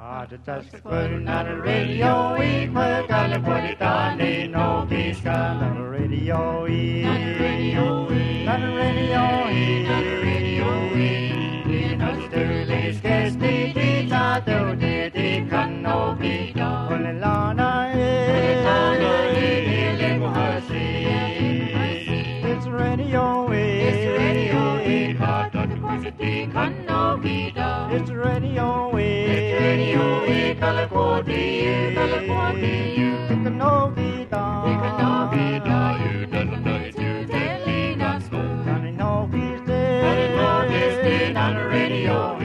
Not a radio, we put on the body down, they know this guy. Not a radio, not a radio, not a radio, not a radio, we not sterling, scarce the pizza, though they can no be done. Only Lana, it's radio, it's radio, hot on the quantity can no be done. It's radio, California, California, it can no be done. It can no be done. You don't know it, you telling us so. And I know he's dead. And I know he's dead on the radio.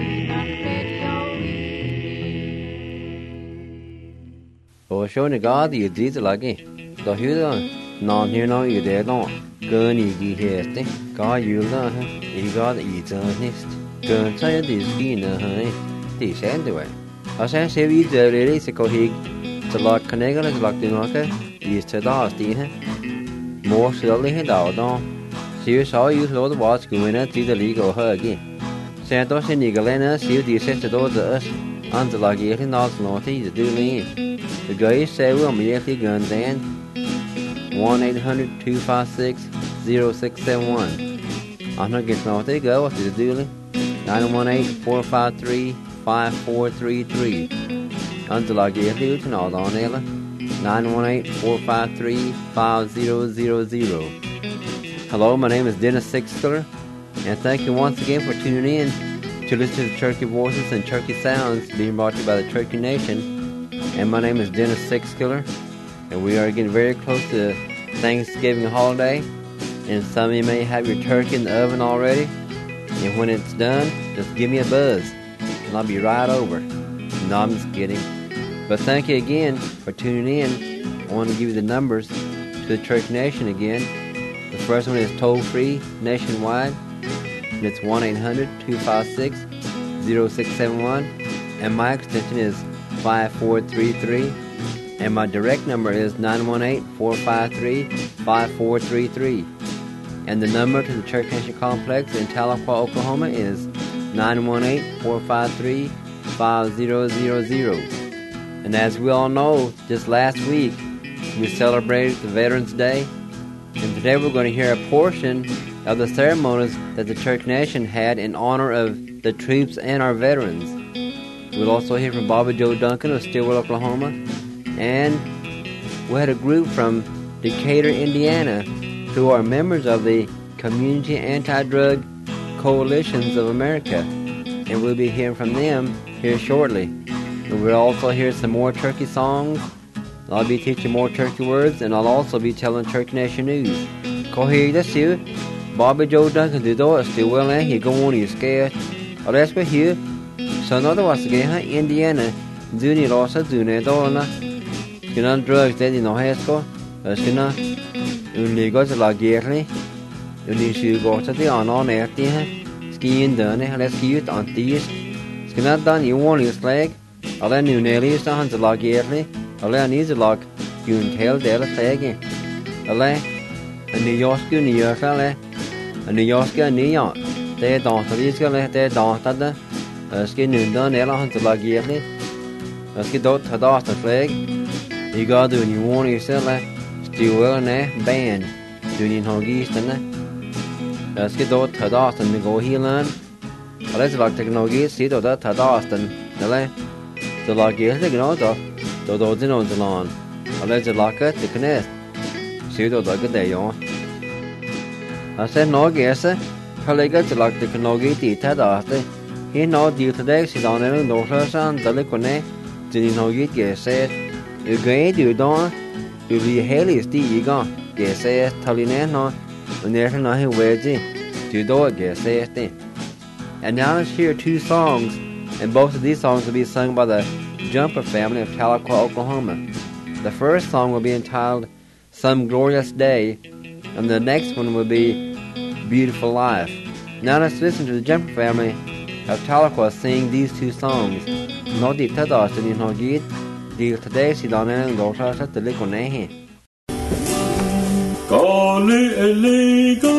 Og sjøne gade i dit lagi. Da hyda nan her nå i det nå. Gun i de heste. Ga jula I gade I tønist. Gun sa de skina de sende way. Asa se vi de rele se kohig. Så lag kanegala lag de noka. I til da stine. More slowly he da da. See saw you load was going at the legal huggy. Santos in Nigalena see the sister those us. And the lagi in not naughty the doing. The guy say we'll immediately gun then 1-800-256-0671. I'm not getting off they go to the dually 918-453-5433. Until I get you to know on Ella 918-453-5000. Hello, my name is Dennis Sixkiller, and thank you once again for tuning in to listen to Cherokee Voices and Cherokee Sounds being brought to you by the Cherokee Nation. And my name is Dennis Sixkiller, and we are getting very close to Thanksgiving holiday, and some of you may have your turkey in the oven already, and when it's done, just give me a buzz, and I'll be right over. No, I'm just kidding. But thank you again for tuning in. I want to give you the numbers to the Cherokee Nation again. The first one is toll-free nationwide, and it's 1-800-256-0671, and my extension is 5433, and my direct number is 918-453-5433, and the number to the Cherokee Nation Complex in Tahlequah, Oklahoma is 918-453-5000. And as we all know, just last week we celebrated the Veterans Day, and today we're going to hear a portion of the ceremonies that the Cherokee Nation had in honor of the troops and our veterans. We'll also hear from Bobby Joe Duncan of Stillwell, Oklahoma. And we had a group from Decatur, Indiana, who are members of the Community Anti-Drug Coalitions of America. And we'll be hearing from them here shortly. And we'll also hear some more Cherokee songs. I'll be teaching more Cherokee words, and I'll also be telling Cherokee Nation news. Go here, that's you. Bobby Joe Duncan did all Stillwell, and he go on, he's scared. Oh, that's what here. So another was again, Indiana, Zuni Rosa, Zuni Dolna, Skinner drugs, Daddy no Hasko, Skinner, only got a lagerly, only she got to the on air, skiing done, let's ski it on these. Skinner done, you want his leg, I'll let you nail his hands a lagerly, I'll let an easy log, you can tell the flag. I'll let a New York, New York, a New York, New York, they don't, these guys, they don't. Skin done eller han til lag egentlig. Skal dot ta data flag. I got do you want you sell still na band. Do you know gistene? Skal dot ta data ni go healan. Let's lag technology see dot ta data. Eller the lag egentlig no dot. Do din on the lawn. Let's lag it the connect. See dot lag det jo. I said no guess. Kollega til lag technology ti ta data. He no deal today, sit down and no person, the licone, didn't know you get said. You gain, you don't, you be hailing, you gone, get said, Talinano, and there's nothing wedgie, you don't get said. And now let's hear two songs, and both of these songs will be sung by the Jumper family of Tahlequah, Oklahoma. The first song will be entitled Some Glorious Day, and the next one will be Beautiful Life. Now let's listen to the Jumper family of Tahlequah sing these two songs. No deep to us in your gate, deal today, sit down and go to us at the liquor nahe. Kali eliga,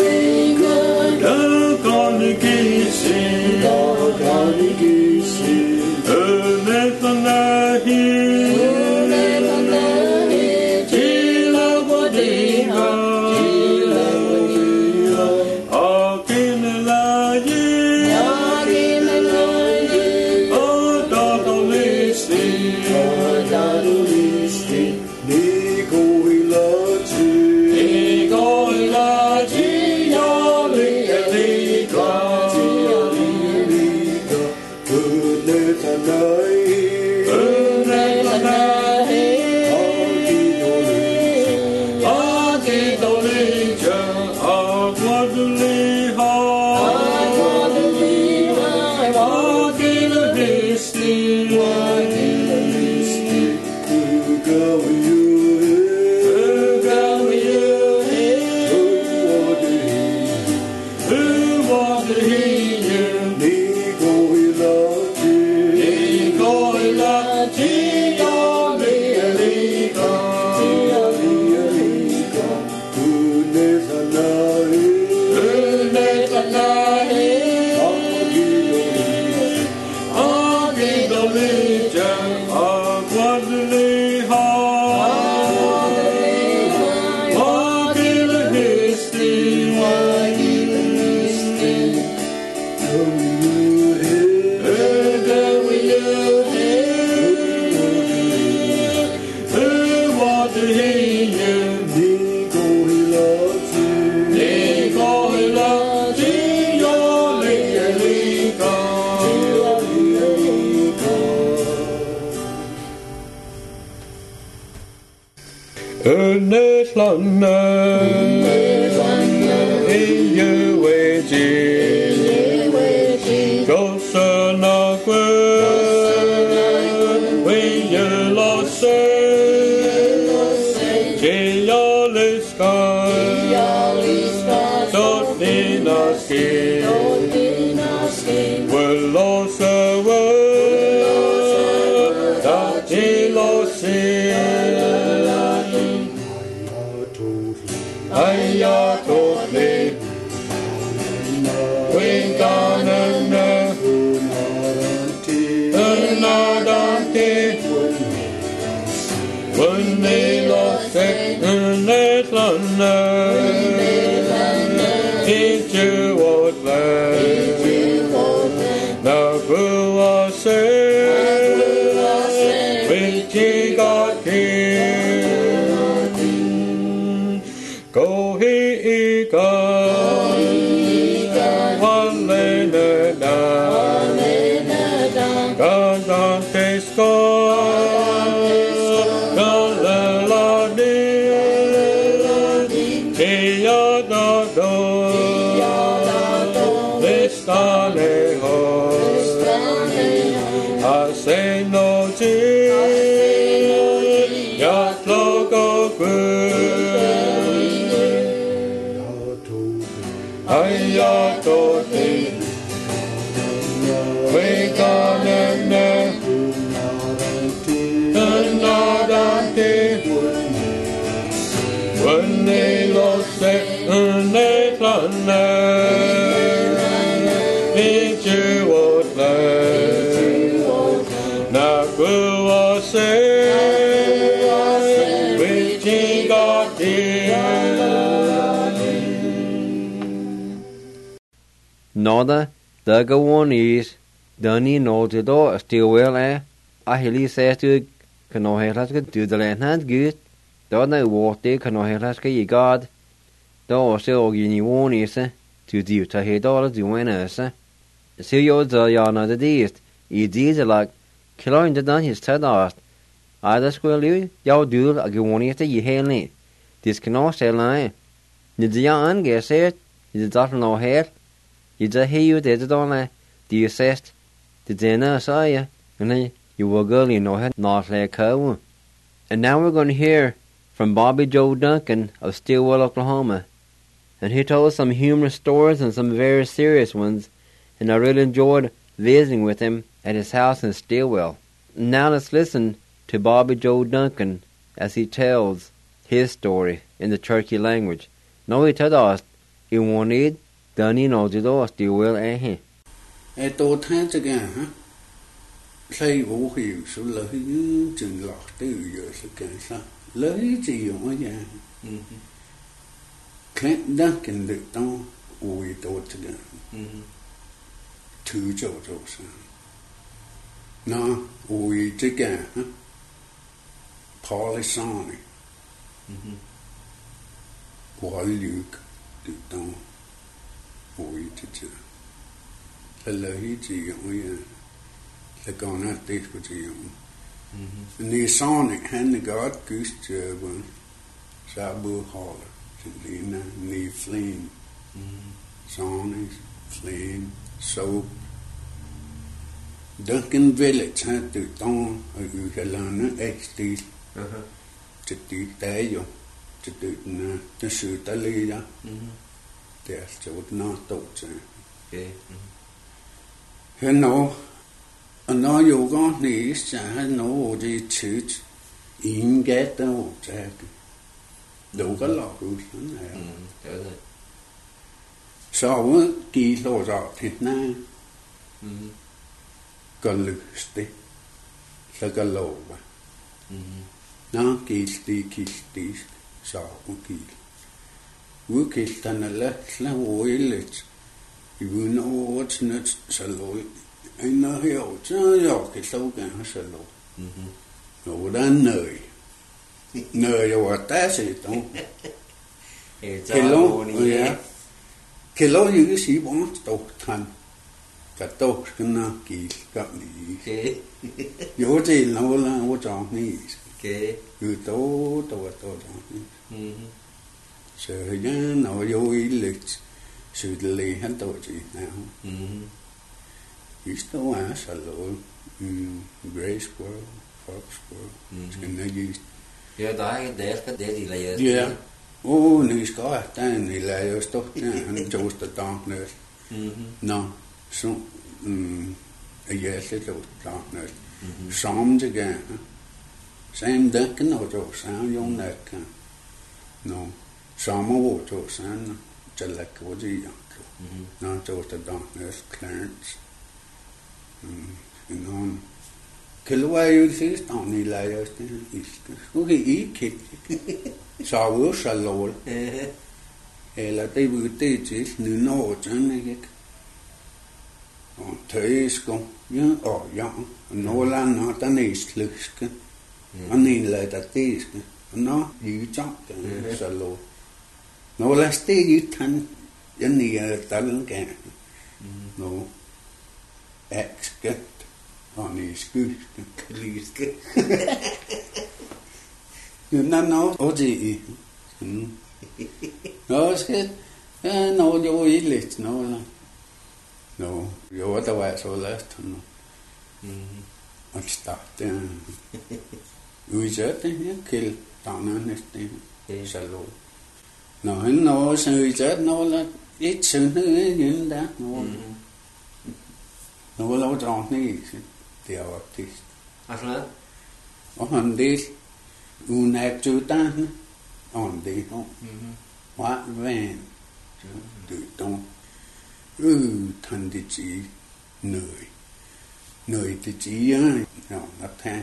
kali kisi, kali kisi. Nada, the go on is, Dunny no the door still well I hilly says to Cano Helaska to the land hand good, don't know what they Cano Helaska ye God, though still guinea one is to do to head all the winners. See you the yarn the deest, ye did like killing the done his head off. I just will you, y'all do a good one ye hail this cannot say line. Did the young guess it? Is it often no hair? You just hear you did it on do you assist? The dinner saw you, and then you were girly no head, not like cow. And now we're going to hear from Bobby Joe Duncan of Stillwell, Oklahoma. And he told us some humorous stories and some very serious ones, and I really enjoyed visiting with him at his house in Stillwell. Now let's listen to Bobby Joe Duncan as he tells his story in the Cherokee language. No, he told us he wanted Dunny no to do Stillwell he. Tôi thấy cho kìa hả, xây vũ hiệu số lợi chừng lọt từ giờ sự kiện sao lấy gì ở nhà, cái đó cần được tao uy tôi cho kìa, thứ chỗ sao, nó uy cho kìa hả, polisan này, quản lý được tao uy cho kìa. Lấy gì vậy? Là còn hết tiếc của gì vậy? Ni son này hắn God cứ chờ vẫn sao bữa họ thì na ni flame son này flame soap Duncan Village ha từ tông ở cái làng nó XT trực tiếp tới rồi trực tiếp na cái sự tới lý đó để cho nó tốt chứ. Hắn nó yêu con này hắn nó đi chữ in ghét đâu chắc đâu có lọ của hắn này sau kỳ lô rõ thế na còn lực stê là cái lô mà nó kỳ stê sau kỳ vừa kỳ thành là ôi lịch vừa nó what's not sa lỗi anh nó hiểu chứ rồi cái sâu cả sa lỗi nó đang nơi rồi ta sẽ tông cái lỗ những cái sĩ bóng tốt thành cả tốt cái nó kỳ gặp gì vô gì nó là vô tròn này Okay. Ư tố đó. Sợ nhá nó vô ý lực sự lì hắn tổ chỉ nào. Isto á sợ lỗi Grace World, Fox World. Cái này gì? Giờ đó cái để gì là giờ? Yeah. Oh, nu ska tämän ni lär ju stått en torsdag dag nu. No, så jag ser torsdag dag nu. Som det går. Sen det kan nog då sen jag näka. No, samma år då sen till vad det är. No, torsdag dag nu Clarence. Någon Kilwa ju sist on ni lär ju stå. Och i kit. Sa vừa sa lol. Eller det var det til nu når sådan ikke. Og tøysko, ja, når lander der næstlyske. Og ned der tiske. Og når I jobber så lol. Når la steg han jeg ned der gang. Når eksket og ni skyske kliske. Nå, og det Nå, skal nå, jo i lidt, nå, jo, der var så last, nå. Og starte, udsat, ja, kæld, dagene næsten, salå. Nå, han nå, så udsat, nå, et sønne, igen der, nå, lov dragende i, det er optist. Og han det, unægtuddanne, on det ho wat van du don tan det chi nøj det chi ja at ta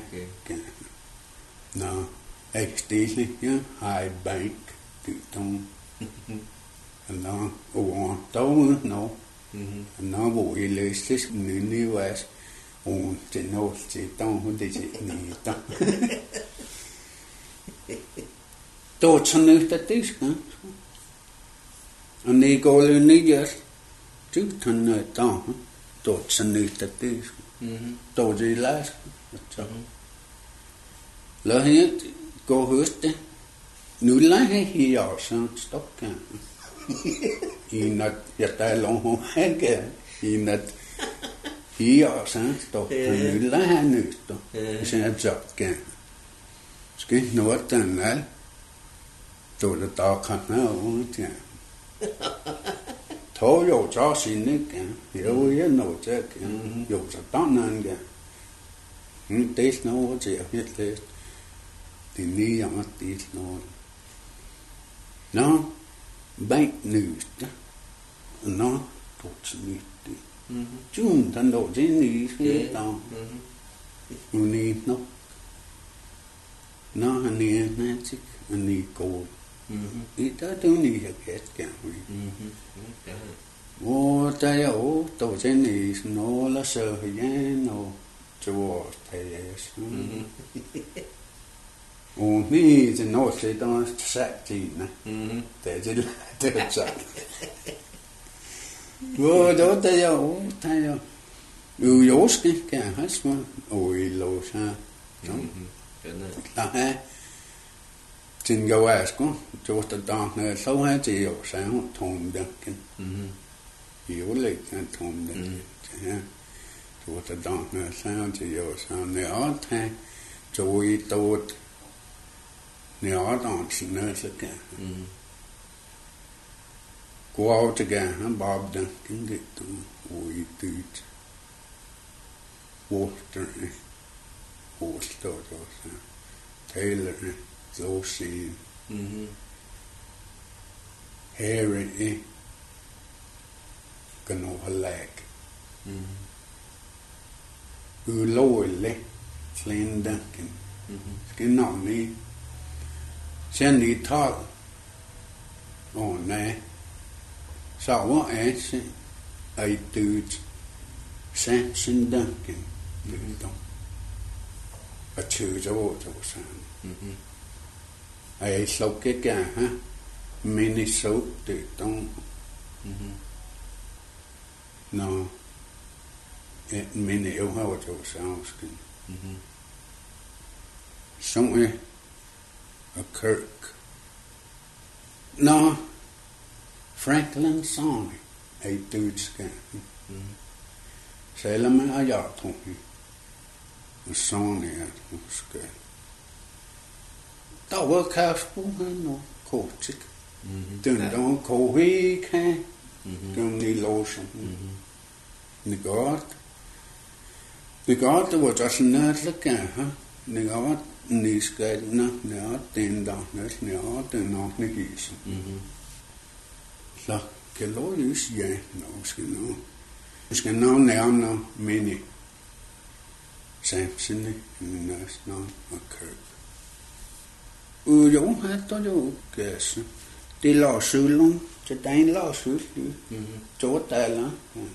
no ekstille ja high bank du don no o do no no wo I læste ni was on det no det don det ni da Då sådan et det skal. Og ne går jo ned. Du tan der. Då sådan et det skal. Då det læs. Så. Lad her gå høste. Nu lad her så stop kan. I nat jeg der long hække. I nat her så stop. Nu lad her nu stop. Så jeg job kan. Skal noget den er. Då det der kan noget ja. Tog jo så sin ikke. Jo jeg noget til. Jo så den ja. Det er noget til helt læst. Det nye om det er noget. Nå, bank nyt. Nå, godt nyt. Jun den lå det nye helt der. Nu nye nok. Nå han er næstik. Han er god. I der du ni har gæt gerne. Hvor der er jo dog den i snåler så igen og tog tages. Og ni til noget til der sagt tine. Det er sagt. Hvor der er jo der er jo skal kan have små og I lå så. Ja. Tin gawasko tosta dagen så har det jo så tom den. Jo lidt tom den. Ja. Tosta dagen så har det jo så nært her. Så I tot nært dansen så kan. Gå out again Bob den kan det og I dit. Water. Og står der så. Taylor Zosi. Harry kan overlag. Ulovlig slindaken. Skal navne sen I tal. Nej. Så var jeg I død. Sen slindaken. Og tøde over sådan. Jeg slog ikke af, men I så det dog. Nå, men jeg har jo så afsken. Somewhere a kirk. No, Franklin Song, a dude's guy. Selvom er jeg tror jeg. Og sådan er det måske. Der var Kasper han og Kortik. Den der kohik han. Den ni låser. Det godt. Det godt, det var der sådan noget der ha. Det godt. Ni skal nå den der nå den nok ni gis. Så kan lov just ja, måske nå. Måske nå nærmere mini. Samson næsten og Kirk. Jo, har jo gas. Det lå sølven, til den lå sølven. Tordaler.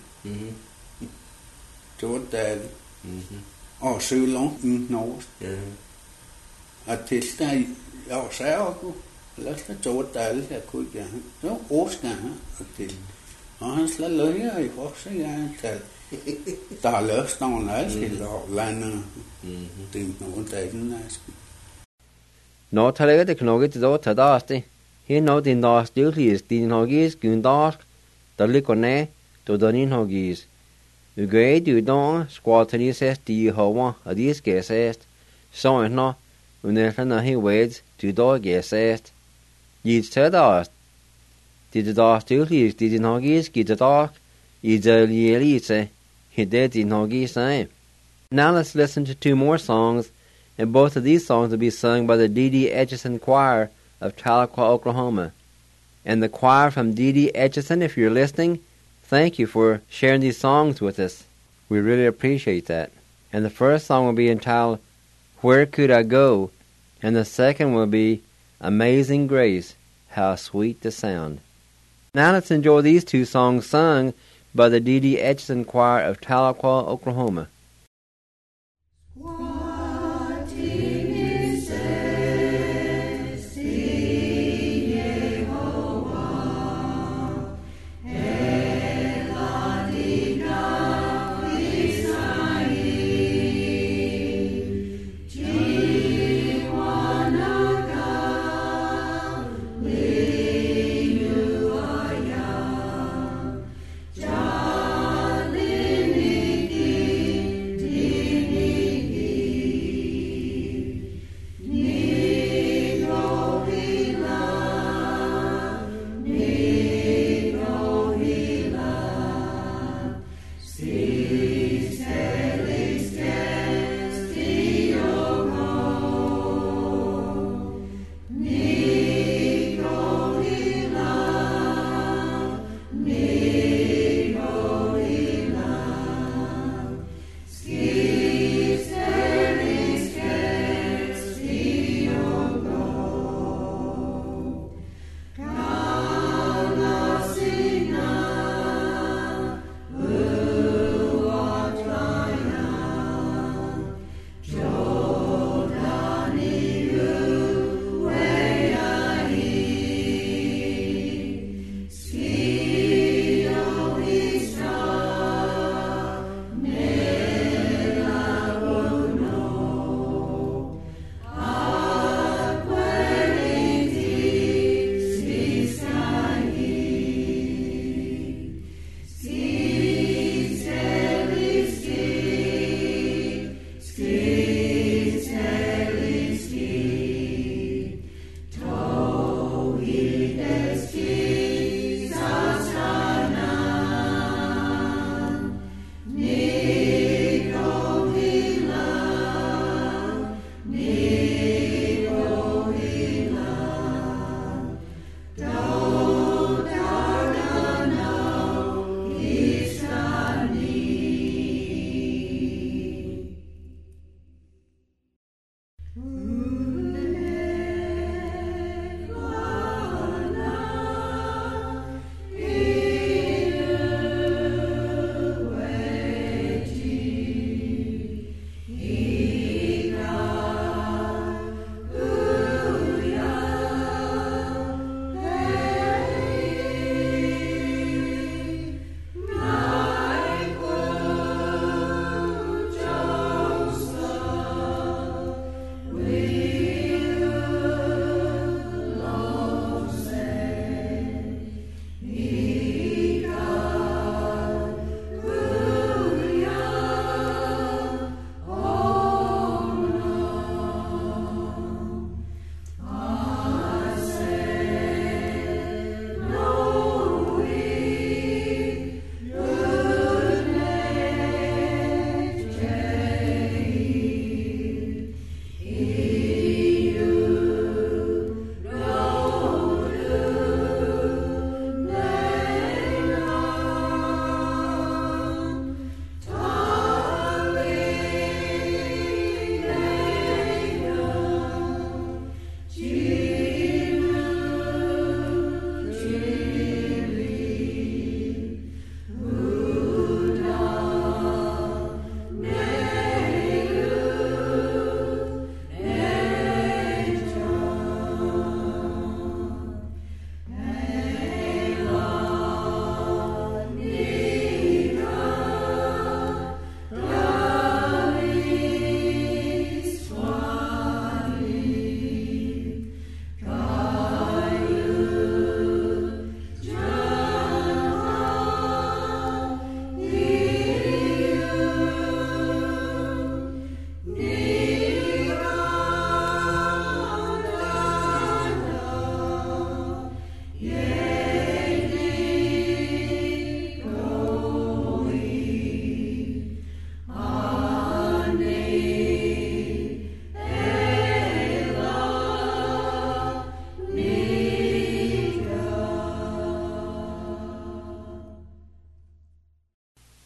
Tordal. Og sølven norsk. Og til der jeg sagde også, lad os da Tordal, jeg kunne ikke. Det var Oscar, og til. Og han slår løjer i vores tal. Der er løsnavn altid, og landet. Det er noget, der er den næsten. Nå, talega det knoget til dog tadasti. Her nå din dag stillis, din hagis, gundarsk, der ligger næ, du der din hagis. Du gør du dag, skvaltrisest de hova, og de skal sæst. Så er nå, underfælder he weds, du dag gæsest. Gids tadast. Det dag stillis, din hagis, gids dag, I the Elise, he did in Hoagie same. Now let's listen to two more songs, and both of these songs will be sung by the D.D. Etchison Choir of Tahlequah, Oklahoma. And the choir from D.D. Etchison, if you're listening, thank you for sharing these songs with us. We really appreciate that. And the first song will be entitled, Where Could I Go? And the second will be, Amazing Grace, How Sweet the Sound. Now let's enjoy these two songs sung by the D.D. Etchison Choir of Tahlequah, Oklahoma.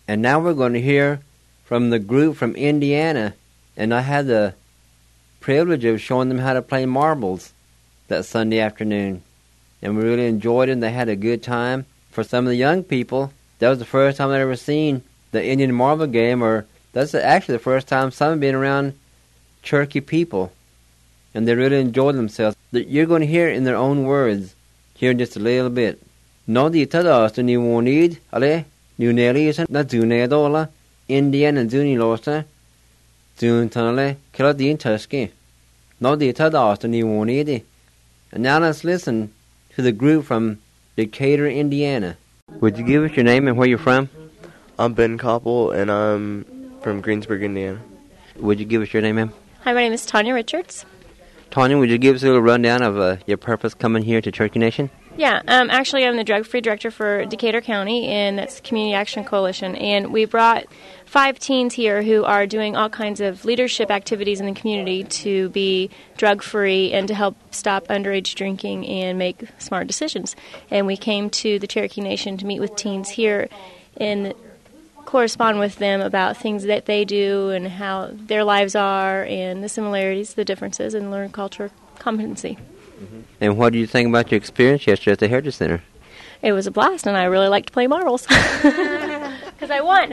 And now we're going to hear from the group from Indiana. And I had the privilege of showing them how to play marbles that Sunday afternoon. And we really enjoyed it, and they had a good time. For some of the young people, that was the first time they'd ever seen the Indian marble game, or that's actually the first time some have been around Cherokee people. And they really enjoyed themselves. You're going to hear it in their own words here in just a little bit. No di tada stu ni wonid, ale, nu neli na zune dola, Indian and zuni losta, zun tanale, kila din tuski. No di tada stu ni wonid. And now let's listen to the group from Decatur, Indiana. Would you give us your name and where you're from? I'm Ben Koppel, and I'm from Greensburg, Indiana. Would you give us your name, ma'am? Hi, my name is Tanya Richards. Tanya, would you give us a little rundown of your purpose coming here to Cherokee Nation? Yeah, actually I'm the drug-free director for Decatur County, and that's Community Action Coalition. And we brought 5 teens here who are doing all kinds of leadership activities in the community to be drug-free and to help stop underage drinking and make smart decisions. And we came to the Cherokee Nation to meet with teens here and correspond with them about things that they do and how their lives are and the similarities, the differences, and learn culture competency. Mm-hmm. And what do you think about your experience yesterday at the Heritage Center? It was a blast, and I really liked to play marbles. Because I won.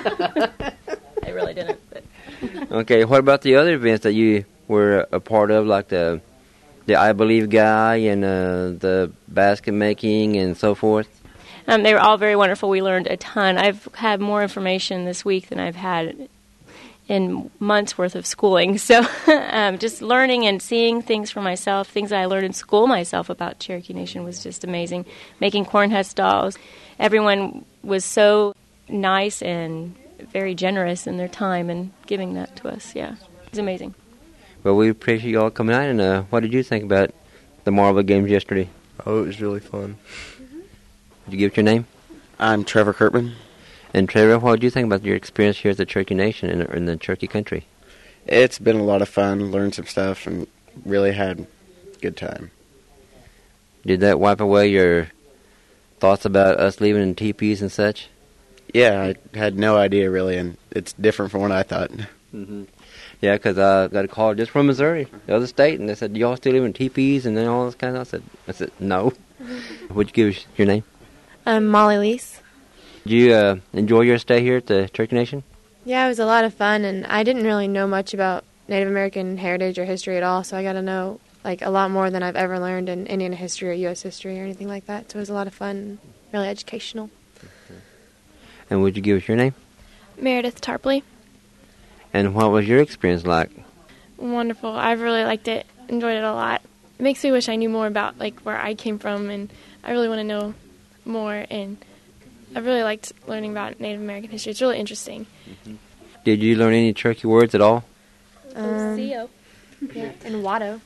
I really didn't. But. Okay, what about the other events that you were a part of, like the I Believe guy and the basket making and so forth? They were all very wonderful. We learned a ton. I've had more information this week than I've had in months' worth of schooling. So just learning and seeing things for myself, things that I learned in school myself about Cherokee Nation was just amazing. Making corn husk dolls. Everyone was so nice and very generous in their time and giving that to us. Yeah, it was amazing. Well, we appreciate you all coming out. And what did you think about the marble games yesterday? Oh, it was really fun. Would you give it your name? I'm Trevor Kirkman. And Trevor, what did you think about your experience here at the Cherokee Nation in the Cherokee country? It's been a lot of fun, learned some stuff, and really had a good time. Did that wipe away your thoughts about us leaving in teepees and such? Yeah, I had no idea really, and it's different from what I thought. Mm-hmm. Yeah, because I got a call just from Missouri, the other state, and they said, y'all still live in teepees and then all this kind of stuff? I said, no. Would you give us your name? I'm Molly Lease. Did you enjoy your stay here at the Cherokee Nation? Yeah, it was a lot of fun, and I didn't really know much about Native American heritage or history at all, so I got to know a lot more than I've ever learned in Indian history or U.S. history or anything like that. So it was a lot of fun, really educational. Okay. And would you give us your name? Meredith Tarpley. And what was your experience like? Wonderful. I've really liked it, enjoyed it a lot. It makes me wish I knew more about where I came from, and I really want to know more, and I really liked learning about Native American history. It's really interesting. Mm-hmm. Did you learn any Cherokee words at all? Oseo. Yeah, and Wado.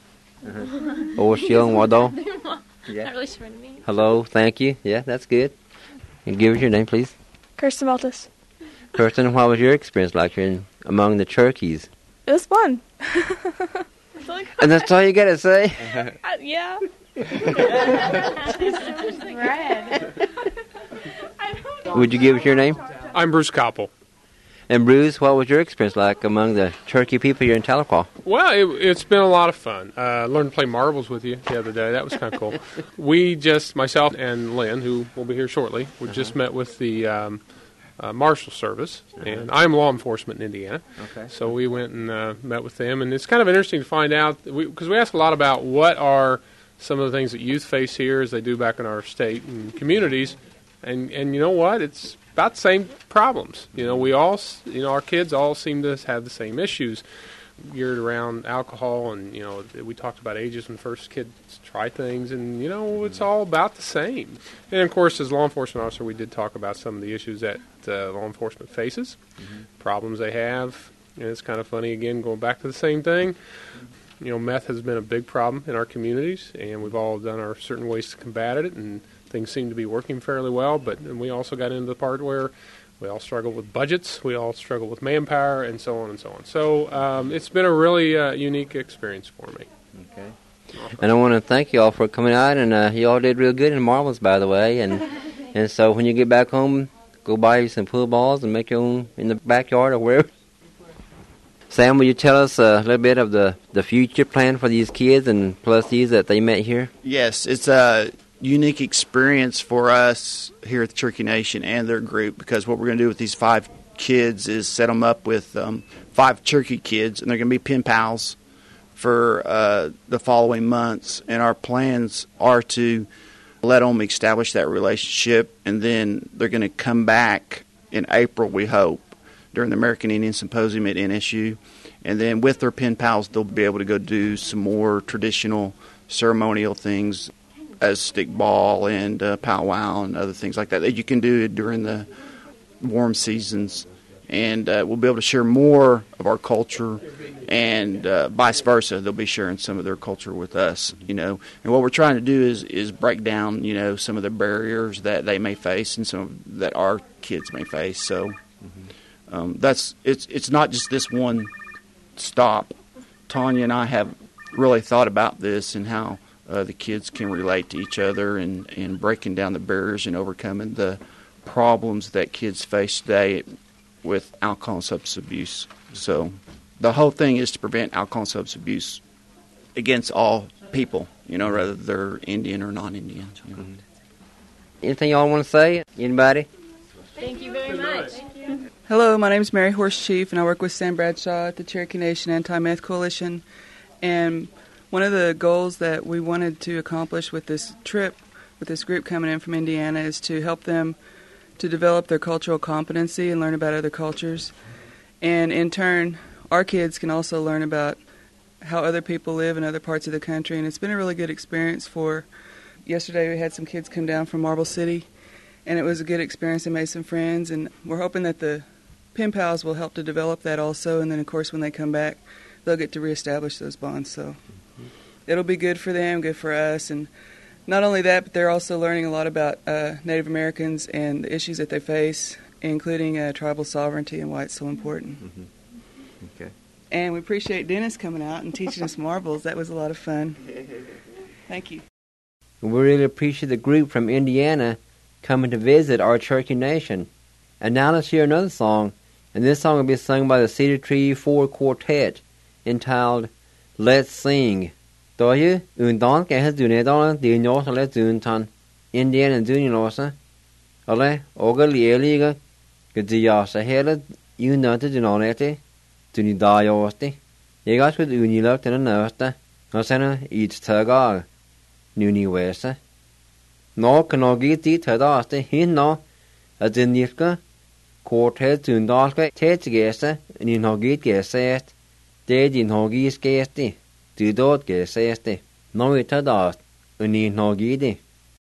Oseo and Wado? Yeah. Not really sure what it means. Hello, thank you. Yeah, that's good. And give us your name, please. Kirsten Maltus. Kirsten, what was your experience like here among the Cherokees? It was fun. And that's all you got to say? Yeah. Would you give us your name? I'm Bruce Koppel. And Bruce, what was your experience like among the Cherokee people here in Tahlequah? Well, it's been a lot of fun. Learned to play marbles with you the other day. That was kind of cool. Myself and Lynn, who will be here shortly, we just met with the Marshal Service, and I'm law enforcement in Indiana. Okay. So we went and met with them, and it's kind of interesting to find out, because we ask a lot about what are some of the things that youth face here as they do back in our state and communities, and you know what? It's about the same problems. We all, our kids all seem to have the same issues geared around alcohol, and we talked about ages when first kids try things, and it's all about the same. And of course, as law enforcement officer, we did talk about some of the issues that law enforcement faces, problems they have, and it's kind of funny again going back to the same thing. Meth has been a big problem in our communities, and we've all done our certain ways to combat it, and things seem to be working fairly well. But we also got into the part where we all struggle with budgets, we all struggle with manpower, and so on and so on. So it's been a really unique experience for me. Okay. And I want to thank you all for coming out, and you all did real good in marbles, by the way. And so when you get back home, go buy you some pool balls and make your own in the backyard or wherever. Sam, will you tell us a little bit of the future plan for these kids and plus these that they met here? Yes, it's a unique experience for us here at the Cherokee Nation and their group, because what we're going to do with these 5 kids is set them up with 5 Cherokee kids, and they're going to be pen pals for the following months. And our plans are to let them establish that relationship, and then they're going to come back in April, we hope, during the American Indian Symposium at NSU. And then with their pen pals, they'll be able to go do some more traditional ceremonial things as stickball and powwow and other things like that you can do during the warm seasons. And we'll be able to share more of our culture, and vice versa. They'll be sharing some of their culture with us, you know. And what we're trying to do is break down, you know, some of the barriers that they may face and some that our kids may face. So it's not just this one stop. Tanya and I have really thought about this and how the kids can relate to each other and breaking down the barriers and overcoming the problems that kids face today with alcohol and substance abuse. So the whole thing is to prevent alcohol and substance abuse against all people, you know, whether they're Indian or non-Indian. You know. Anything y'all want to say? Anybody? Thank you very much. Thank you. Hello, my name is Mary Horse Chief, and I work with Sam Bradshaw at the Cherokee Nation Anti-Meth Coalition. And one of the goals that we wanted to accomplish with this trip, with this group coming in from Indiana, is to help them to develop their cultural competency and learn about other cultures. And in turn, our kids can also learn about how other people live in other parts of the country. And it's been a really good experience yesterday we had some kids come down from Marble City, and it was a good experience and made some friends. And we're hoping that the pen pals will help to develop that also. And then, of course, when they come back, they'll get to reestablish those bonds. So it'll be good for them, good for us. And not only that, but they're also learning a lot about Native Americans and the issues that they face, including tribal sovereignty and why it's so important. Mm-hmm. Okay. And we appreciate Dennis coming out and teaching us marbles. That was a lot of fun. Thank you. We really appreciate the group from Indiana coming to visit our Cherokee Nation. And now let's hear another song. And this song will be sung by the Cedar Tree 4 Quartet, entitled Let's Sing. Doyu undan ke has dunedon the north let duntan Indian and Duniosa. Ole ogal yeliga Gadia Sahela unanta dunonete Dunidayosti. Ye got with unilok and a nersta, Nosena eats tagar Nuni Wesa. No can no get the tadaste, he no a dinirka quartet dundalka tetgesa and in hogit geset, dead in hogis gesti. Du dot ge seste no ita da uni no gidi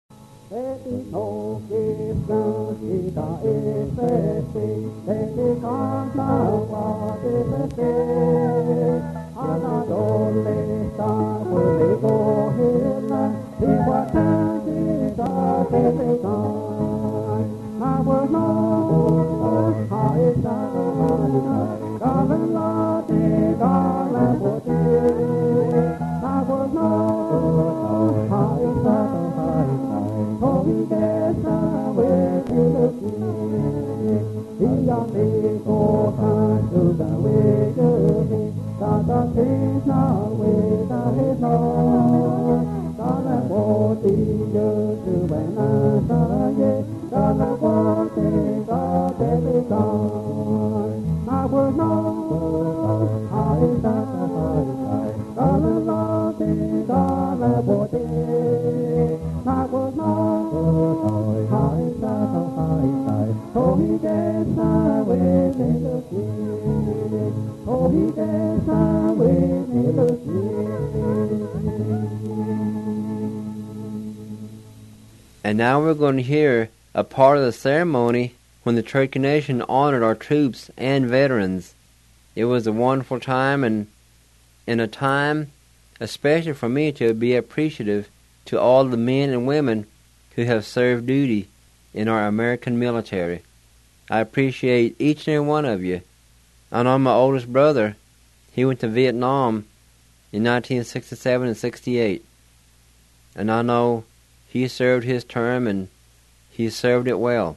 And now we're going to hear a part of the ceremony when the Cherokee Nation honored our troops and veterans. It was a wonderful time, and in a time, especially for me, to be appreciative to all the men and women who have served duty in our American military. I appreciate each and every one of you. I know my oldest brother, he went to Vietnam in 1967 and 68. And I know he served his term, and he served it well.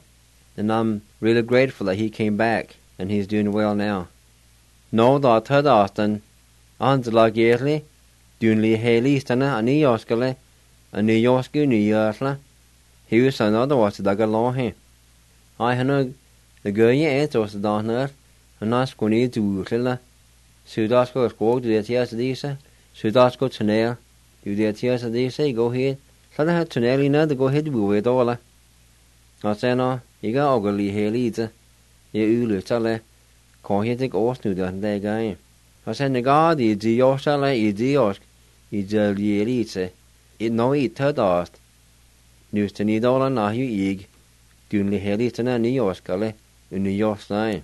and I'm really grateful that he came back, and he's doing well now. No da third Austin, Angela Gerli, Dunley Haley Stana, and New Yorkale, and New York, New Yorkla. He was another was the Galahe. I had the girl yet was the donor, and I squinted to Killa. Sudasko squawked to the tears of these, Sudasko Tunnel, do the tears of these, go ahead. So I had Tunnel enough to go ahead with all. I said, no, you got ugly Haley, you little. Kohjetik årsnu den der gang. Og så negad I de årsala I de årsk I de elite. I no I tødast. Nus til nidola nahju ig. Dunli helitene New Yorkale. New York side.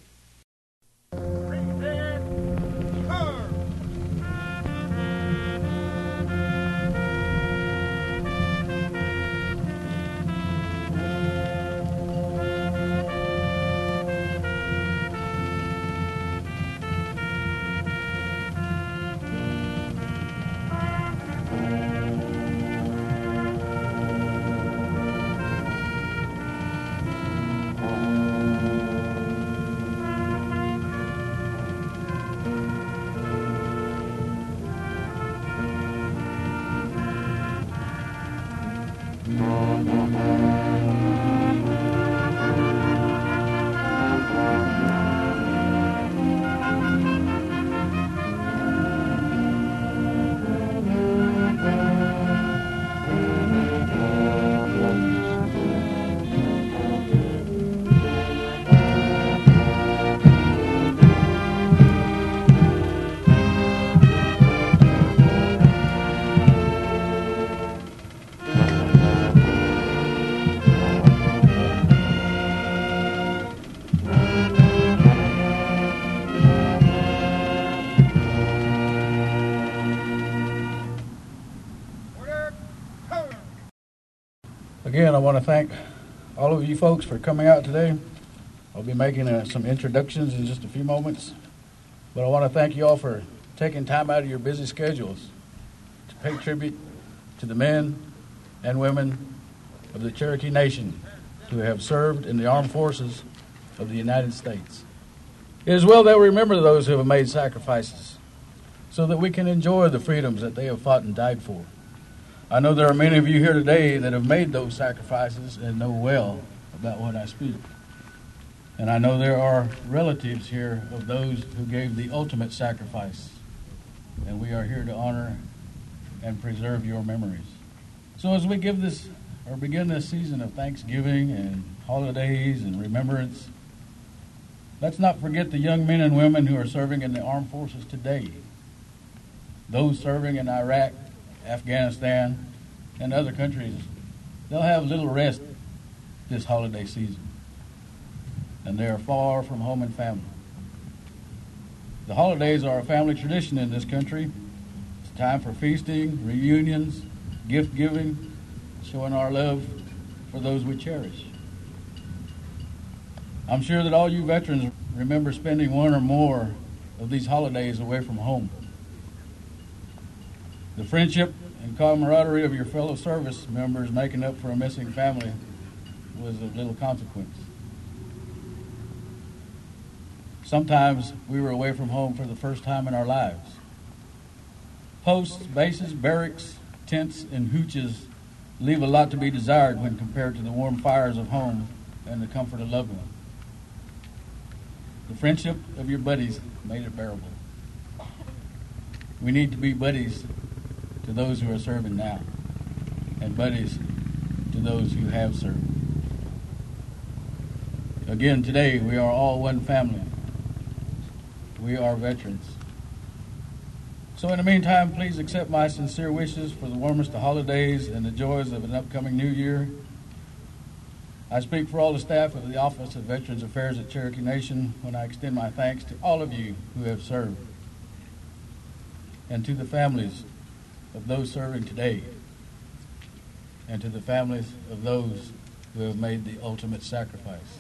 Again, I want to thank all of you folks for coming out today. I'll be making some introductions in just a few moments, but I want to thank you all for taking time out of your busy schedules to pay tribute to the men and women of the Cherokee Nation who have served in the armed forces of the United States. It is well that we remember those who have made sacrifices so that we can enjoy the freedoms that they have fought and died for. I know there are many of you here today that have made those sacrifices and know well about what I speak. And I know there are relatives here of those who gave the ultimate sacrifice. And we are here to honor and preserve your memories. So as we begin this season of Thanksgiving and holidays and remembrance, let's not forget the young men and women who are serving in the armed forces today. Those serving in Iraq, Afghanistan, and other countries, they'll have little rest this holiday season. And they are far from home and family. The holidays are a family tradition in this country. It's time for feasting, reunions, gift giving, showing our love for those we cherish. I'm sure that all you veterans remember spending one or more of these holidays away from home. The friendship and camaraderie of your fellow service members making up for a missing family was of little consequence. Sometimes we were away from home for the first time in our lives. Posts, bases, barracks, tents, and hooches leave a lot to be desired when compared to the warm fires of home and the comfort of loved ones. The friendship of your buddies made it bearable. We need to be buddies to those who are serving now, and buddies to those who have served. Again, today we are all one family. We are veterans. So in the meantime, please accept my sincere wishes for the warmest of holidays and the joys of an upcoming new year. I speak for all the staff of the Office of Veterans Affairs at Cherokee Nation when I extend my thanks to all of you who have served, and to the families of those serving today, and to the families of those who have made the ultimate sacrifice.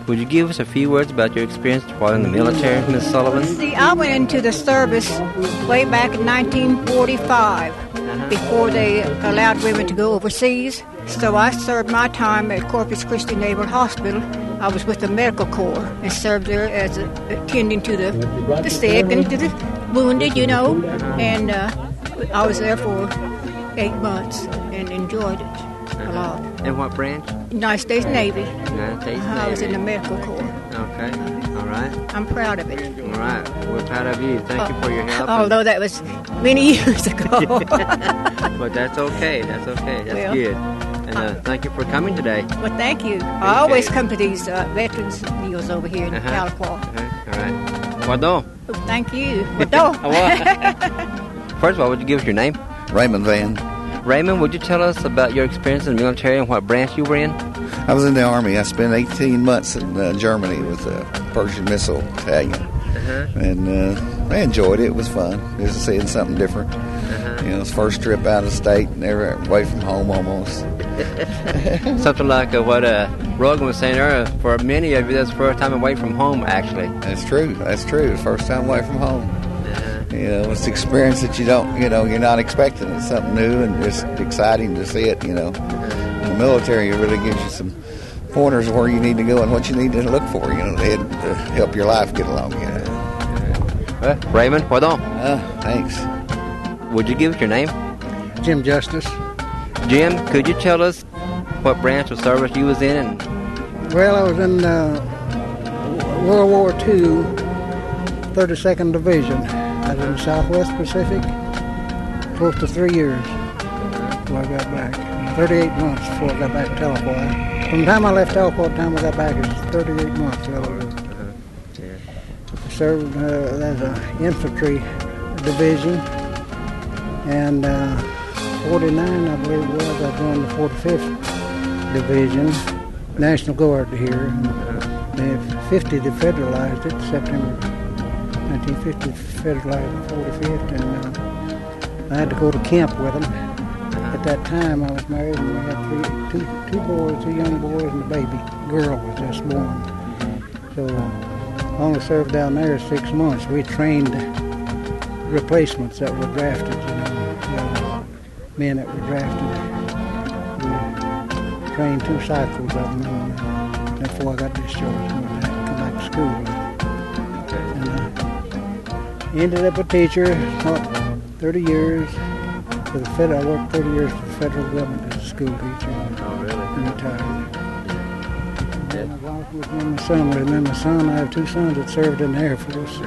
Would you give us a few words about your experience while in the military, Miss Sullivan? See, I went into the service way back in 1945, before they allowed women to go overseas. So I served my time at Corpus Christi Naval Hospital. I was with the Medical Corps and served there as attending to the sick and to the wounded, you know. And I was there for 8 months and enjoyed it a lot. And what branch? United States Navy. United States Navy. I was in the Medical Corps. Okay. All right. I'm proud of it. All right. We're proud of you. Thank you for your help. Although that was many years ago. But that's okay. That's okay. That's Well, good. And thank you for coming today. Well, thank you. I always come to these veterans meals over here in Tahlequah. All right. Wado. Thank you. Wado. First of all, would you give us your name? Raymond Van. Raymond, would you tell us about your experience in the military and what branch you were in? I was in the Army. I spent 18 months in Germany with the Persian Missile Battalion. And I enjoyed it. It was fun. Just seeing something different. You know, it's first trip out of state, never away from home almost. Something like what Rogan was saying earlier. For many of you, that's the first time away from home, actually. That's true. That's true. First time away from home. You know, it's an experience that you're not expecting. It's something new and just exciting to see it, you know. In the military, it really gives you some pointers of where you need to go and what you need to look for, you know, to help your life get along, you know. Raymond, what on? Thanks. Would you give us your name? Jim Justice. Jim, could you tell us what branch of service you was in? Well, I was in World War II, 32nd Division. I was in Southwest Pacific, close to 3 years before I got back. 38 months before I got back to Tahlequah. From the time I left Tahlequah to the time I got back, it's 38 months. I served as an infantry division, and 49, I believe it was, I joined the 45th Division, National Guard here. And 50, they federalized it, September 1950, federalized the 45th, and I had to go to camp with them. At that time, I was married, and we had two boys, 2 young boys, and a baby. Girl was just born. So I only served down there 6 months. We trained replacements that were drafted, you know, men that were drafted. We trained 2 cycles of them before I got discharged and I had to come back to school. And I ended up a teacher, about 30 years. For the I worked 30 years for the federal government as a school teacher. Oh, really? And retired. And my wife was with my son. And then my son, I have 2 sons that served in the Air Force.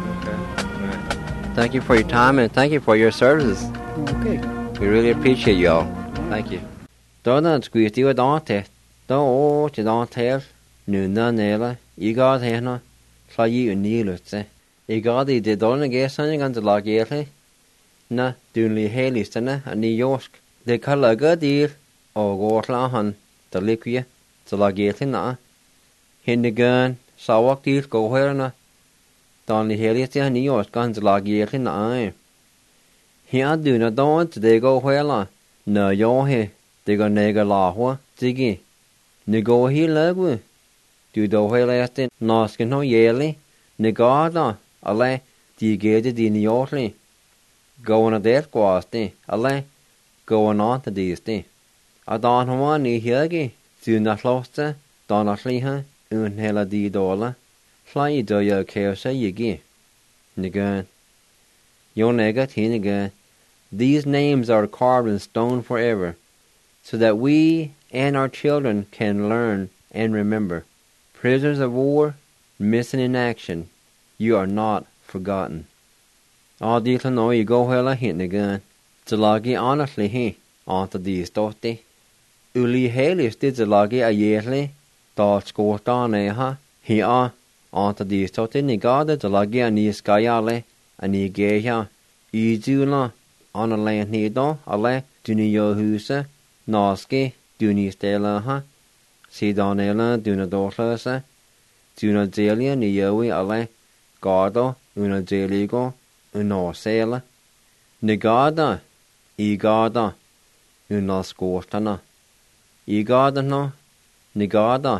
Thank you for your time and thank you for your services. Okay. We really appreciate you all. Thank you. Donna squeezed you down to don't tell Nuna Nella, you got Hannah, fly you Nilutse. You got the Donna Gasson and the Lagere. Na, Dunley Halistana and New York. The color good deal, or Gortlahan, the Liquia, the Lagere na. Hindigan, Sawak deal go where na. Donley Halistana, New York, guns the Lagere na. Here do not don't they go where la. No, yo he, they go nega lahua, diggy. Nego he lagwe. Do do where last in, Noskin no yearly, negada, ale, digade di New Yorkly. Going a death quasti, ale, going on to these day. A don one ni huggy, do not lost, don not liha, hella di dollar. Fly do your care say ye gi. Nigan. Yo nega tinigan. These names are carved in stone forever, so that we and our children can learn and remember. Prisoners of war, missing in action, you are not forgotten. All these know you go hella hit again. To lagi honestly he, onto these doty. Uli helis did the lagi a yearly, dot score down ha, he onto these doty nigada the lagi a ni skayale, a ni geha, izula. On a land nido, ale, duni yo husa, noski, duni stela ha, si donela, duna dorlasa, duna zelia ni yowi ale, gardo, una zeligo, uno sela, negada, igada, una scortana, igada no, negada,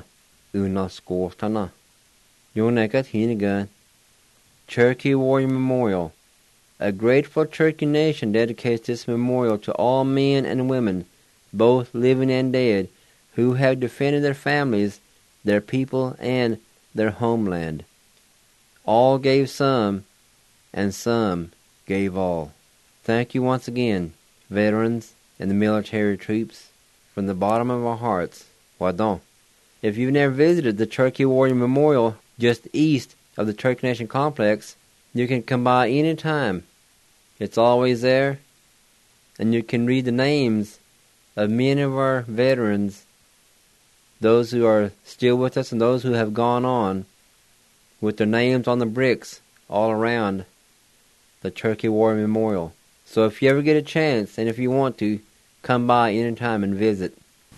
Unaskostana. Yonekat Hinigan. Cherokee Warrior Memorial. A grateful Cherokee Nation dedicates this memorial to all men and women, both living and dead, who have defended their families, their people, and their homeland. All gave some, and some gave all. Thank you once again, veterans and the military troops, from the bottom of our hearts. Wadon. If you've never visited the Cherokee Warrior Memorial just east of the Cherokee Nation Complex, you can come by any time. It's always there, and you can read the names of many of our veterans, those who are still with us and those who have gone on, with their names on the bricks all around the Cherokee Warrior Memorial. So if you ever get a chance, and if you want to, come by anytime and visit.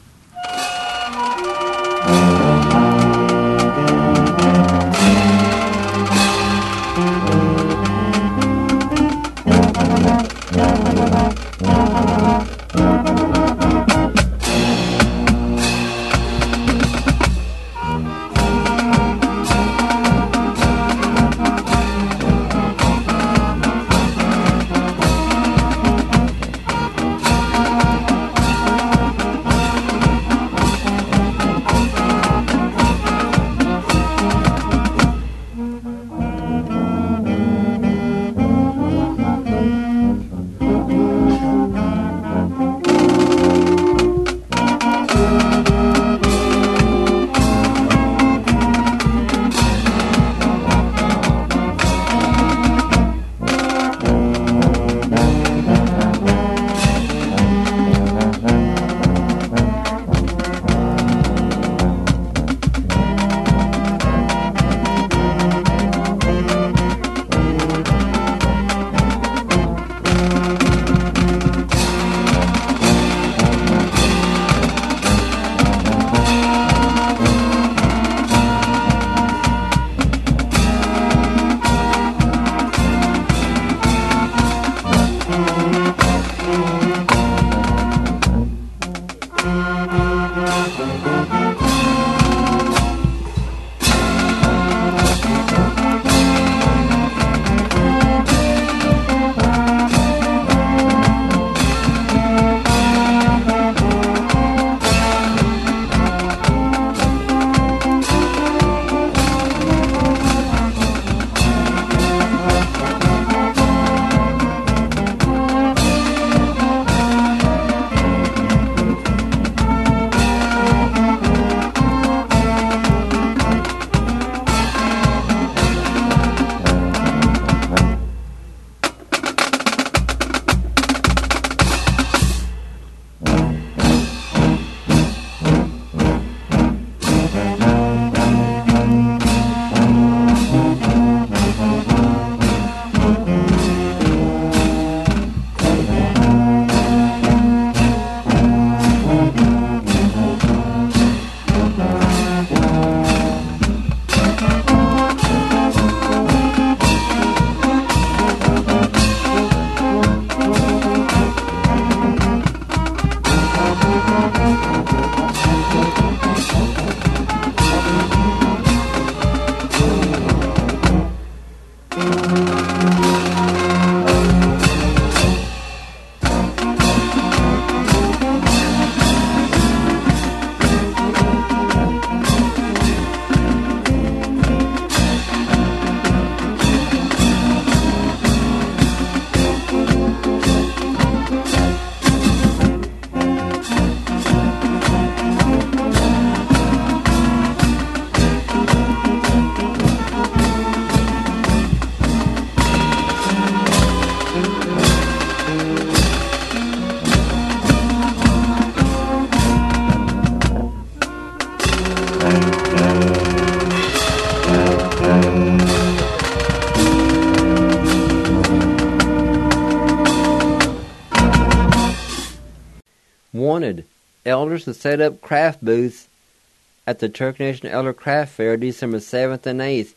Wanted elders to set up craft booths at the Cherokee Nation Elder Craft Fair December 7th and 8th,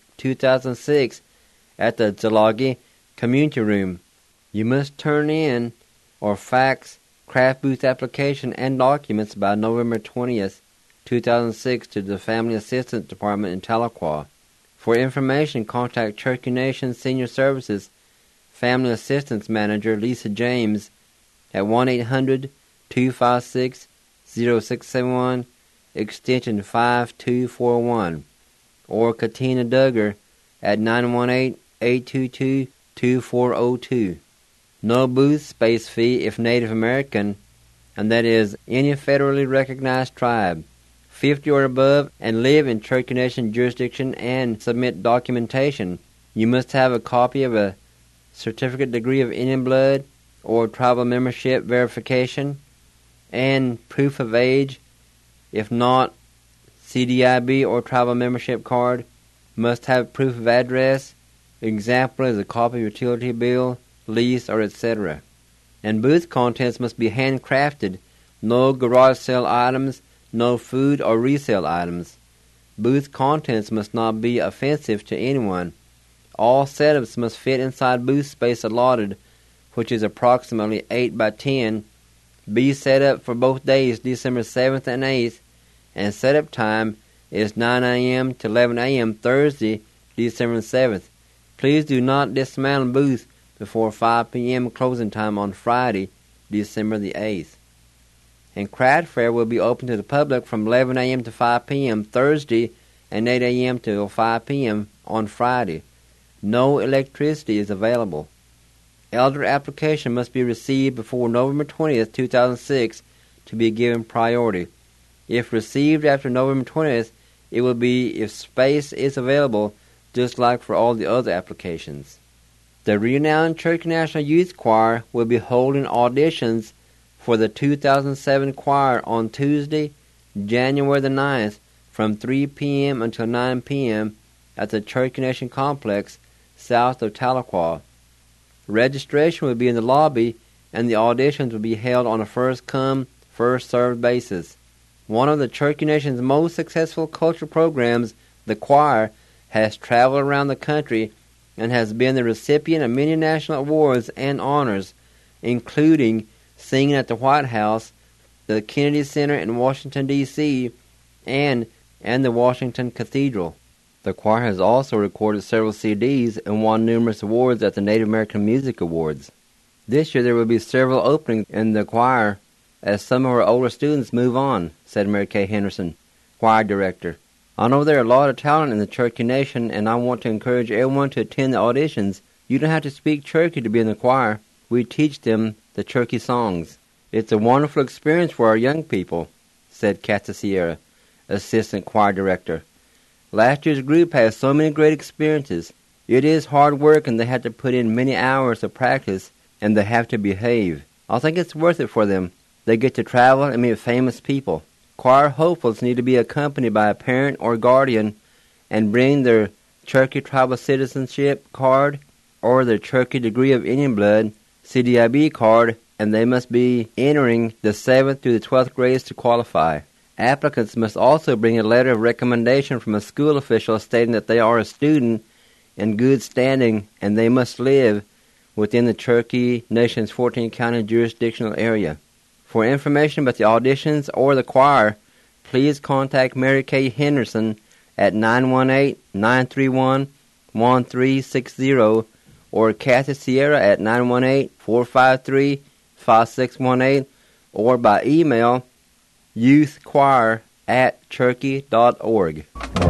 2006 at the Zalagi Community Room. You must turn in or fax craft booth application and documents by November 20th 2006 to the Family Assistance Department in Tahlequah. For information, contact Cherokee Nation Senior Services Family Assistance Manager Lisa James at 1-800-256-0671, extension 5241, or Katina Duggar at 918-822-2402. No booth space fee if Native American, and that is any federally recognized tribe, 50 or above, and live in Cherokee Nation jurisdiction and submit documentation. You must have a copy of a certificate degree of Indian blood or tribal membership verification and proof of age. If not, CDIB or tribal membership card. Must have proof of address. Example is a copy of utility bill, lease, or etc. And booth contents must be handcrafted. No garage sale items, no food or resale items. Booth contents must not be offensive to anyone. All setups must fit inside booth space allotted, which is approximately 8 by 10. Be set up for both days, December 7th and 8th, and setup time is 9 a.m. to 11 a.m. Thursday, December 7th. Please do not dismantle booth before 5 p.m. closing time on Friday, December the 8th. And craft fair will be open to the public from 11 a.m. to 5 p.m. Thursday and 8 a.m. to 5 p.m. on Friday. No electricity is available. Elder application must be received before November 20th, 2006 to be given priority. If received after November 20th, it will be if space is available, just like for all the other applications. The renowned Cherokee National Youth Choir will be holding auditions for the 2007 choir on Tuesday, January the 9th from 3 p.m. until 9 p.m. at the Cherokee Nation Complex south of Tahlequah. Registration will be in the lobby, and the auditions will be held on a first-come, first-served basis. One of the Cherokee Nation's most successful cultural programs, the choir, has traveled around the country and has been the recipient of many national awards and honors, including singing at the White House, the Kennedy Center in Washington, D.C., and the Washington Cathedral. The choir has also recorded several CDs and won numerous awards at the Native American Music Awards. This year there will be several openings in the choir as some of our older students move on, said Mary Kay Henderson, choir director. I know there are a lot of talent in the Cherokee Nation, and I want to encourage everyone to attend the auditions. You don't have to speak Cherokee to be in the choir. We teach them the Cherokee songs. It's a wonderful experience for our young people, said Kathy Sierra, assistant choir director. Last year's group has so many great experiences. It is hard work, and they have to put in many hours of practice, and they have to behave. I think it's worth it for them. They get to travel and meet famous people. Choir hopefuls need to be accompanied by a parent or guardian and bring their Cherokee Tribal Citizenship card or their Cherokee Degree of Indian Blood, CDIB card, and they must be entering the 7th through the 12th grades to qualify. Applicants must also bring a letter of recommendation from a school official stating that they are a student in good standing and they must live within the Cherokee Nation's 14-county jurisdictional area. For information about the auditions or the choir, please contact Mary Kay Henderson at 918-931-1360 or Kathy Sierra at 918-453-5618 or by email youthchoir@cherokee.org.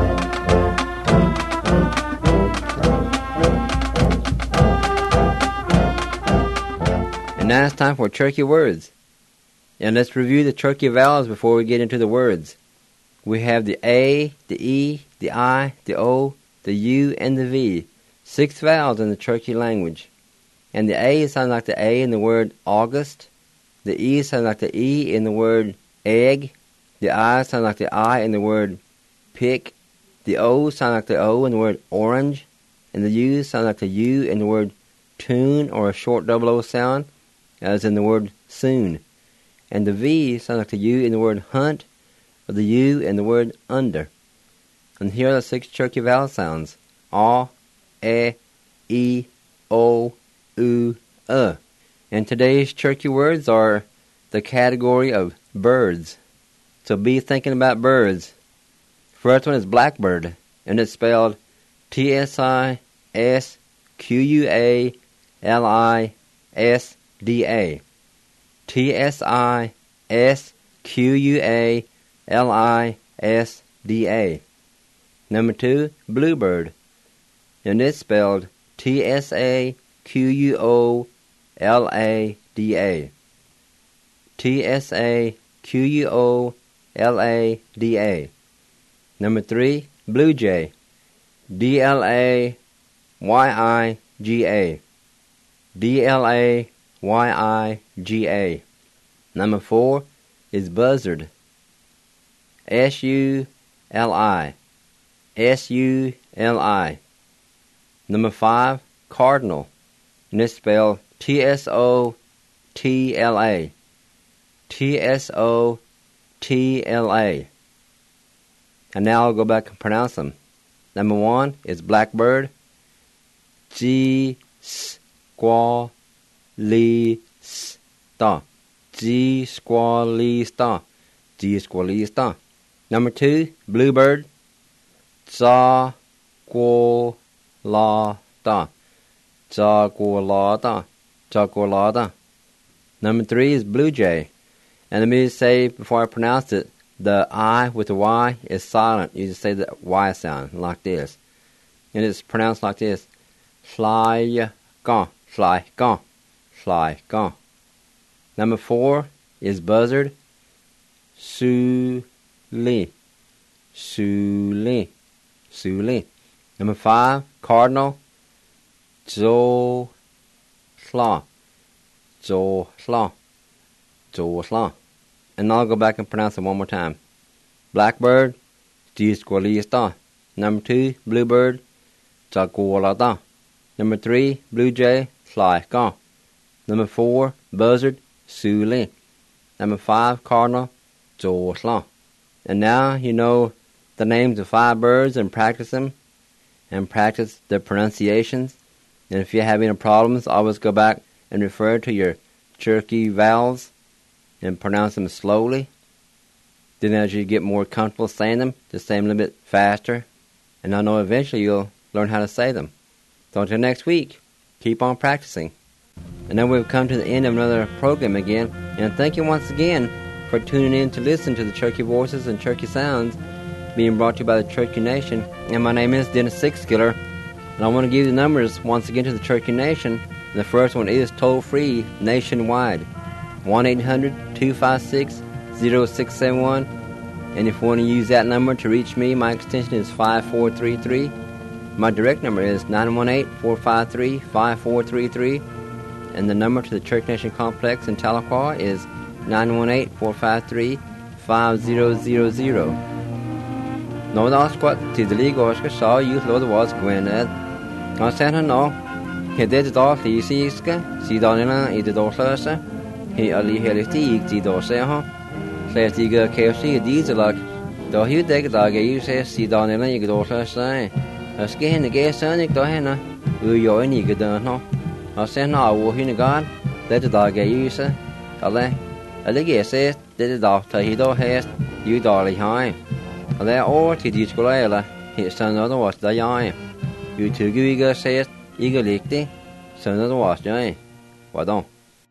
And now it's time for Cherokee Words. And let's review the Cherokee vowels before we get into the words. We have the A, the E, the I, the O, the U, and the V. 6 vowels in the Cherokee language. And the A sounds like the A in the word August. The E sounds like the E in the word egg. The I sounds like the I in the word pick. The O sounds like the O in the word orange. And the U sounds like the U in the word tune or a short double O sound, as in the word soon. And the V sounds like the U in the word hunt, or the U in the word under. And here are the 6 Cherokee vowel sounds. A, E, O, U, And today's Cherokee words are the category of birds. So be thinking about birds. First one is blackbird, and it's spelled T-S-I-S-Q-U-A-L-I-S-D-A. T-S-I-S-Q-U-A-L-I-S-D-A. Number 2, bluebird, and it's spelled T-S-A-Q-U-O-L-A-D-A. T-S-A-Q-U-O-L-A-D-A. Number 3, blue jay, D-L-A-Y-I-G-A. D-L-A-Y-I-G-A. Number 4 is buzzard, S-U-L-I. S-U-L-I. Number 5, cardinal, and it's spelled T-S-O-T-L-A. T-S-O-T-L-A. And now I'll go back and pronounce them. Number 1 is blackbird, G-squalista. G-squalista. G-squalista. Number 2, bluebird, Za-qualata. Za-qualata. Za-qualata. Number 3 is blue jay. And let me say before I pronounce it, the I with the Y is silent. You just say the Y sound like this. And it's pronounced like this. Fly-gon. Fly-gon. Fly-gon. Number 4 is buzzard, Su-li. Su-li. Su-li. Number 5, cardinal, Zo-sla. Zo-sla. Zo-sla. And I'll go back and pronounce it one more time. Blackbird, G-squalista. Number 2, bluebird, Za-qualata. Number 3, blue jay, Fly-gon. Number 4, buzzard, Su-li. Number 5, cardinal, Zo-sla. And now you know the names of 5 birds and practice them and practice the pronunciations. And if you have any problems, always go back and refer to your Cherokee vowels and pronounce them slowly. Then as you get more comfortable saying them, just say them a little bit faster. And I know eventually you'll learn how to say them. So until next week, keep on practicing. And now we've come to the end of another program again. And thank you once again for tuning in to listen to the Cherokee Voices and Cherokee Sounds being brought to you by the Cherokee Nation. And my name is Dennis Sixskiller. And I want to give you the numbers once again to the Cherokee Nation. And the first one is toll-free nationwide. 1-800-256-0671. And if you want to use that number to reach me, my extension is 5433. My direct number is 918-453-5433. And the number to the Cherokee Nation Complex in Tahlequah is 918-453-5000. No das quat to the league or saw youth Lord was Gwynedd. I sent her no. He did it all the seaska, see Donilla, eat the dorsasa. He only had a teak, the dorsa. Says the girl KFC, a diesel like. Though he take it like you say, see Donilla, you could also say. A skin the gay sonic dohena, who you're any good no. I sent no, will he God, let the dog get you say. Ale, a gay says, did the doctor he do has, you dolly high. Ale, or to the school, his son other was the young. You two good says, eager licked, son other was young. What don't?